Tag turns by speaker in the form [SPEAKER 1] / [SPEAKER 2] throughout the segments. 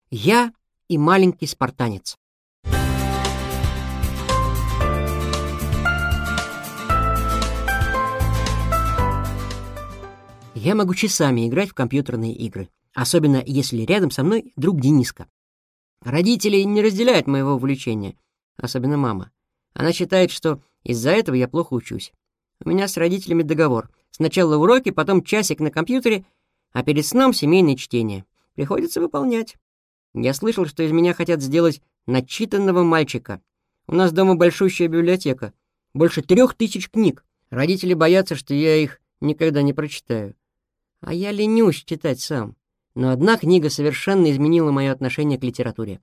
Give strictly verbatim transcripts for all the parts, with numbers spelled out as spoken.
[SPEAKER 1] Я и маленький спартанец. Я могу часами играть в компьютерные игры, особенно если рядом со мной друг Дениска. Родители не разделяют моего увлечения, особенно мама. Она считает, что из-за этого я плохо учусь. У меня с родителями договор. Сначала уроки, потом часик на компьютере, а перед сном семейное чтение. Приходится выполнять. Я слышал, что из меня хотят сделать начитанного мальчика. У нас дома большущая библиотека, больше трех тысяч книг. Родители боятся, что я их никогда не прочитаю. А я ленюсь читать сам. Но одна книга совершенно изменила мое отношение к литературе.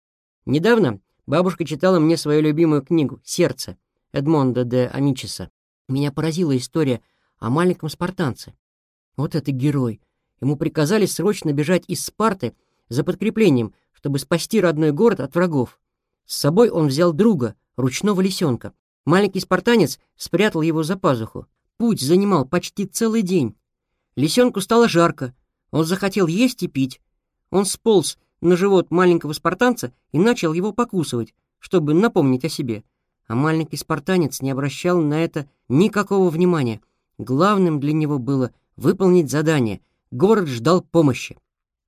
[SPEAKER 1] Недавно бабушка читала мне свою любимую книгу «Сердце» Эдмондо де Амичиса. Меня поразила история о маленьком спартанце. Вот это герой. Ему приказали срочно бежать из Спарты за подкреплением, чтобы спасти родной город от врагов. С собой он взял друга, ручного лисенка. Маленький спартанец спрятал его за пазуху. Путь занимал почти целый день. Лисенку стало жарко. Он захотел есть и пить. Он сполз на живот маленького спартанца и начал его покусывать, чтобы напомнить о себе. А маленький спартанец не обращал на это никакого внимания. Главным для него было выполнить задание. Город ждал помощи.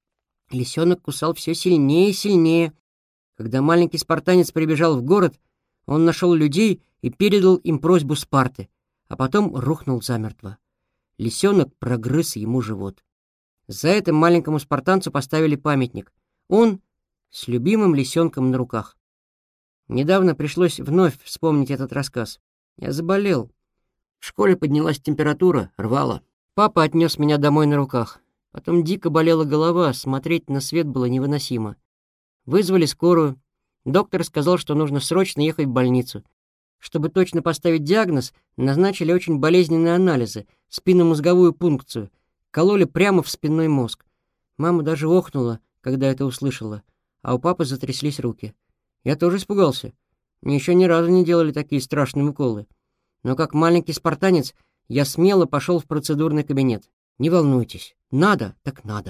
[SPEAKER 1] Лисенок кусал все сильнее и сильнее. Когда маленький спартанец прибежал в город, он нашел людей и передал им просьбу Спарты, а потом рухнул замертво. Лисенок прогрыз ему живот. За это маленькому спартанцу поставили памятник. Он с любимым лисенком на руках. Недавно пришлось вновь вспомнить этот рассказ. Я заболел. В школе поднялась температура, рвало. Папа отнес меня домой на руках. Потом дико болела голова, смотреть на свет было невыносимо. Вызвали скорую. Доктор сказал, что нужно срочно ехать в больницу. Чтобы точно поставить диагноз, назначили очень болезненные анализы, спинномозговую пункцию. Кололи прямо в спинной мозг. Мама даже охнула, когда это услышала, а у папы затряслись руки. Я тоже испугался. Мне еще ни разу не делали такие страшные уколы. Но как маленький спартанец я смело пошел в процедурный кабинет. Не волнуйтесь, надо, так надо.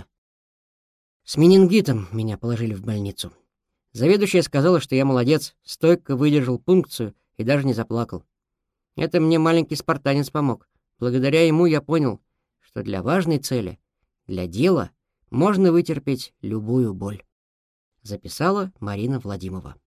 [SPEAKER 1] С менингитом меня положили в больницу. Заведующая сказала, что я молодец, стойко выдержал пункцию и даже не заплакал. Это мне маленький спартанец помог. Благодаря ему я понял, что для важной цели, для дела, можно вытерпеть любую боль. Записала Марина Владимирова.